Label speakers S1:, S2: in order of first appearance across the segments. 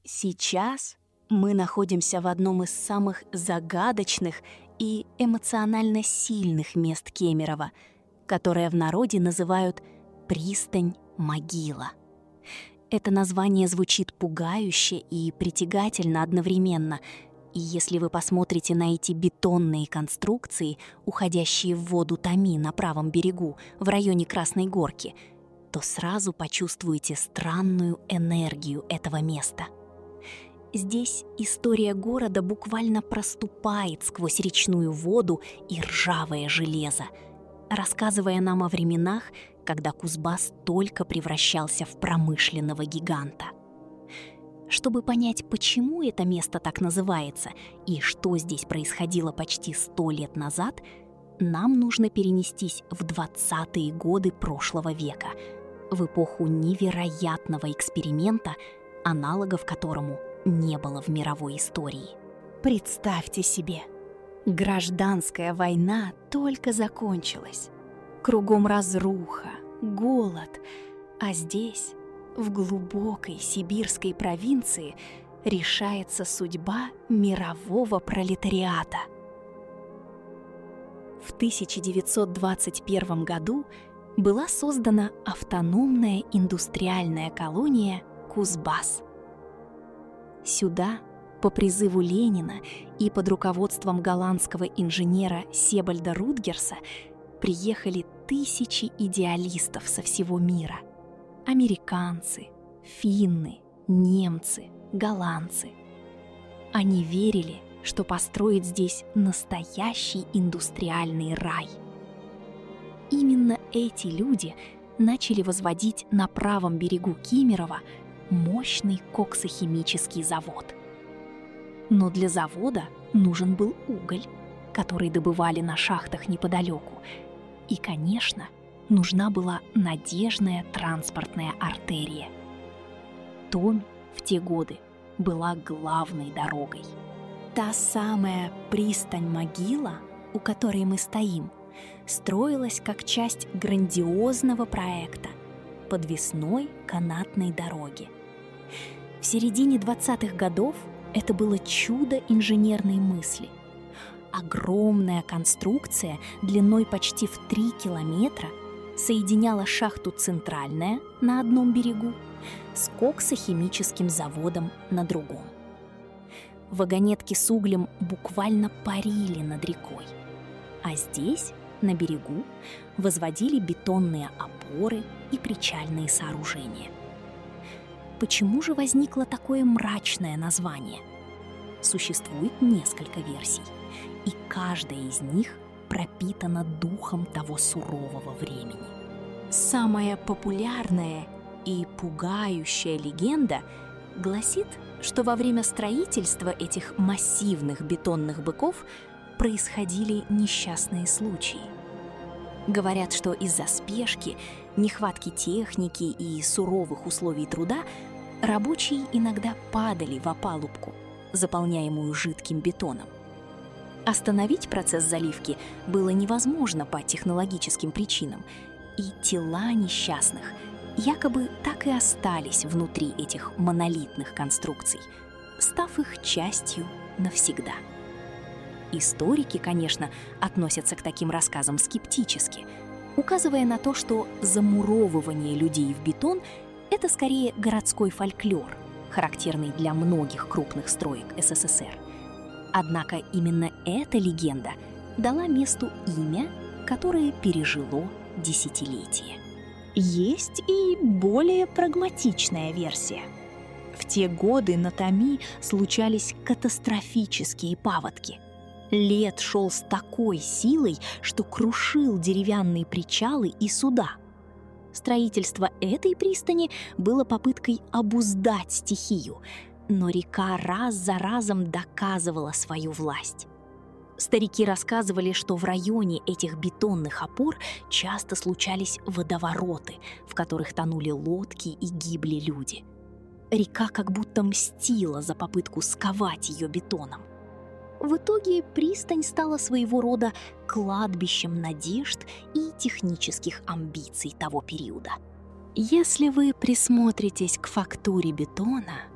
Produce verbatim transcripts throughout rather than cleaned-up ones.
S1: Сейчас мы находимся в одном из самых загадочных и эмоционально сильных мест Кемерово, которое в народе называют «пристань-могила». Это название звучит пугающе и притягательно одновременно, и если вы посмотрите на эти бетонные конструкции, уходящие в воду Томи на правом берегу, в районе Красной Горки, то сразу почувствуете странную энергию этого места. Здесь история города буквально проступает сквозь речную воду и ржавое железо, рассказывая нам о временах, когда Кузбасс только превращался в промышленного гиганта. Чтобы понять, почему это место так называется и что здесь происходило почти сто лет назад, нам нужно перенестись в двадцатые годы прошлого века, в эпоху невероятного эксперимента, аналогов которому не было в мировой истории. Представьте себе, гражданская война только закончилась. Кругом разруха, голод, а здесь, в глубокой сибирской провинции, решается судьба мирового пролетариата. В тысяча девятьсот двадцать первом году была создана автономная индустриальная колония Кузбасс. Сюда, по призыву Ленина и под руководством голландского инженера Себальда Рутгерса, приехали тысячи идеалистов со всего мира. Американцы, финны, немцы, голландцы. Они верили, что построить здесь настоящий индустриальный рай. Именно эти люди начали возводить на правом берегу Кемерово мощный коксохимический завод. Но для завода нужен был уголь, который добывали на шахтах неподалеку. И, конечно, нужна была надежная транспортная артерия. Томь в те годы была главной дорогой. Та самая пристань-могила, у которой мы стоим, строилась как часть грандиозного проекта – подвесной канатной дороги. В середине двадцатых годов это было чудо инженерной мысли. Огромная конструкция длиной почти в три километра соединяла шахту «Центральная» на одном берегу с коксохимическим заводом на другом. Вагонетки с углем буквально парили над рекой, а здесь, на берегу, возводили бетонные опоры и причальные сооружения. Почему же возникло такое мрачное название? Существует несколько версий, и каждая из них пропитана духом того сурового времени. Самая популярная и пугающая легенда гласит, что во время строительства этих массивных бетонных быков происходили несчастные случаи. Говорят, что из-за спешки, нехватки техники и суровых условий труда рабочие иногда падали в опалубку, заполняемую жидким бетоном. Остановить процесс заливки было невозможно по технологическим причинам, и тела несчастных якобы так и остались внутри этих монолитных конструкций, став их частью навсегда. Историки, конечно, относятся к таким рассказам скептически, указывая на то, что замуровывание людей в бетон – это скорее городской фольклор, характерный для многих крупных строек СССР. Однако именно эта легенда дала месту имя, которое пережило десятилетия. Есть и более прагматичная версия. В те годы на Томи случались катастрофические паводки. Лед шел с такой силой, что крушил деревянные причалы и суда. Строительство этой пристани было попыткой обуздать стихию, но река раз за разом доказывала свою власть. Старики рассказывали, что в районе этих бетонных опор часто случались водовороты, в которых тонули лодки и гибли люди. Река как будто мстила за попытку сковать ее бетоном. В итоге пристань стала своего рода кладбищем надежд и технических амбиций того периода. Если вы присмотритесь к фактуре бетона,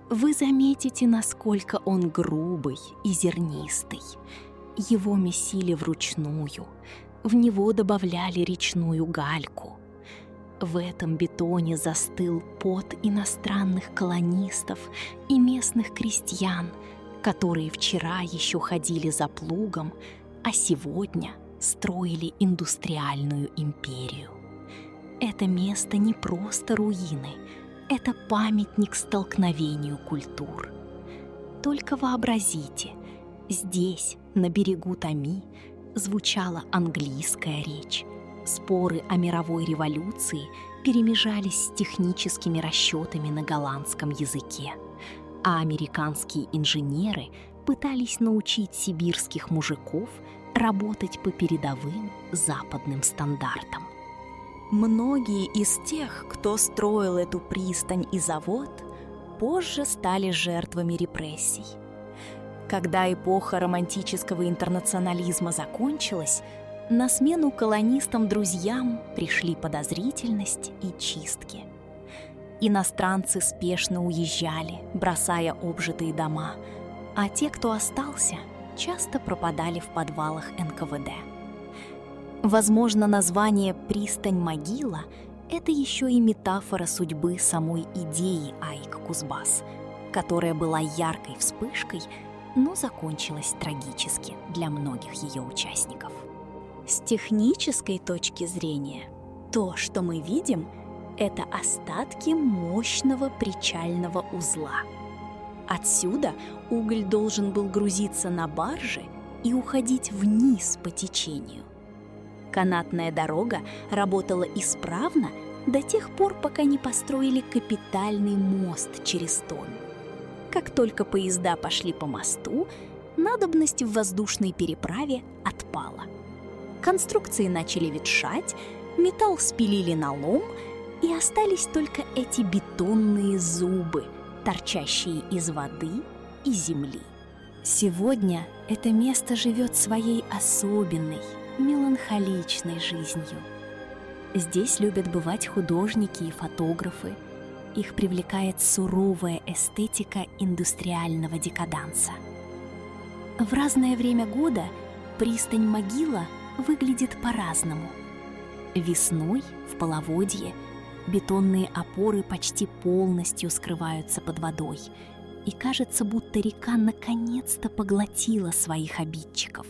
S1: вы заметите, насколько он грубый и зернистый. Его месили вручную, в него добавляли речную гальку. В этом бетоне застыл пот иностранных колонистов и местных крестьян, которые вчера еще ходили за плугом, а сегодня строили индустриальную империю. Это место не просто руины, это памятник столкновению культур. Только вообразите, здесь, на берегу Томи, звучала английская речь, споры о мировой революции перемежались с техническими расчетами на голландском языке, а американские инженеры пытались научить сибирских мужиков работать по передовым западным стандартам. Многие из тех, кто строил эту пристань и завод, позже стали жертвами репрессий. Когда эпоха романтического интернационализма закончилась, на смену колонистам-друзьям пришли подозрительность и чистки. Иностранцы спешно уезжали, бросая обжитые дома, а те, кто остался, часто пропадали в подвалах эн ка вэ дэ. Возможно, название «Пристань-могила» — это еще и метафора судьбы самой идеи АИК-Кузбасс, которая была яркой вспышкой, но закончилась трагически для многих ее участников. С технической точки зрения, то, что мы видим, это остатки мощного причального узла. Отсюда уголь должен был грузиться на баржи и уходить вниз по течению. Канатная дорога работала исправно до тех пор, пока не построили капитальный мост через Томь. Как только поезда пошли по мосту, надобность в воздушной переправе отпала. Конструкции начали ветшать, металл спилили на лом, и остались только эти бетонные зубы, торчащие из воды и земли. Сегодня это место живет своей особенной, меланхоличной жизнью. Здесь любят бывать художники и фотографы. Их привлекает суровая эстетика индустриального декаданса. В разное время года пристань-могила выглядит по-разному. Весной, в половодье, бетонные опоры почти полностью скрываются под водой, и кажется, будто река наконец-то поглотила своих обидчиков.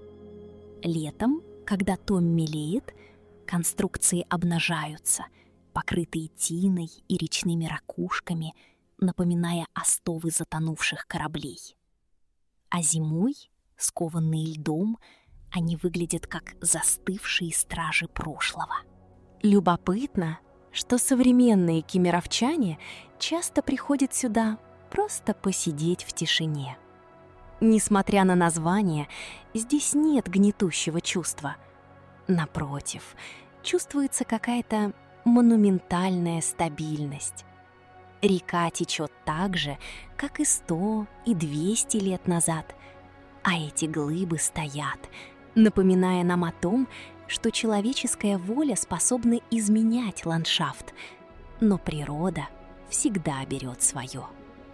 S1: Летом, когда Томь мелеет, конструкции обнажаются, покрытые тиной и речными ракушками, напоминая остовы затонувших кораблей. А зимой, скованные льдом, они выглядят как застывшие стражи прошлого. Любопытно, что современные кемеровчане часто приходят сюда просто посидеть в тишине. Несмотря на название, здесь нет гнетущего чувства. Напротив, чувствуется какая-то монументальная стабильность. Река течет так же, как и сто, и двести лет назад, а эти глыбы стоят, напоминая нам о том, что человеческая воля способна изменять ландшафт, но природа всегда берет свое.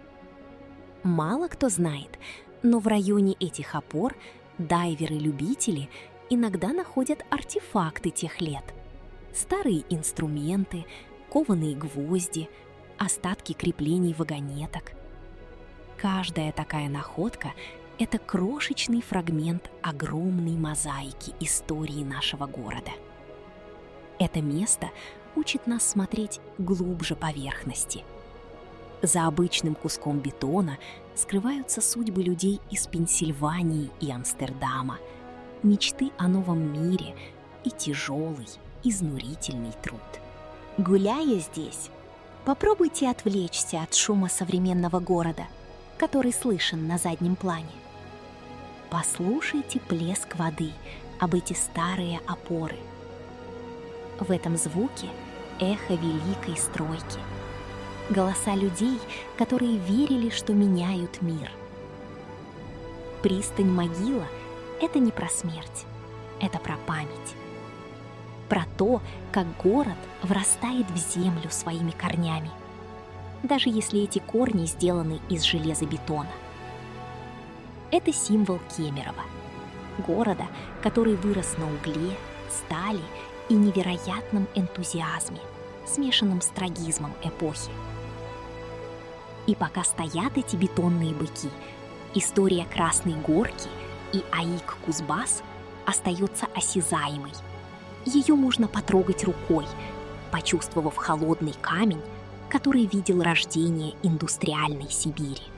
S1: Мало кто знает, но в районе этих опор дайверы-любители иногда находят артефакты тех лет. Старые инструменты, кованые гвозди, остатки креплений вагонеток. Каждая такая находка — это крошечный фрагмент огромной мозаики истории нашего города. Это место учит нас смотреть глубже поверхности. За обычным куском бетона скрываются судьбы людей из Пенсильвании и Амстердама, мечты о новом мире и тяжелый, изнурительный труд. Гуляя здесь, попробуйте отвлечься от шума современного города, который слышен на заднем плане. Послушайте плеск воды об эти старые опоры. В этом звуке эхо великой стройки. Голоса людей, которые верили, что меняют мир. Пристань-могила — это не про смерть, это про память. Про то, как город врастает в землю своими корнями. даже если эти корни сделаны из железобетона. Это символ Кемерово, города, который вырос на угле, стали и невероятном энтузиазме, смешанном с трагизмом эпохи. И пока стоят эти бетонные быки, история Красной Горки и АИК «Кузбасс» остается осязаемой. Ее можно потрогать рукой, почувствовав холодный камень, который видел рождение индустриальной Сибири.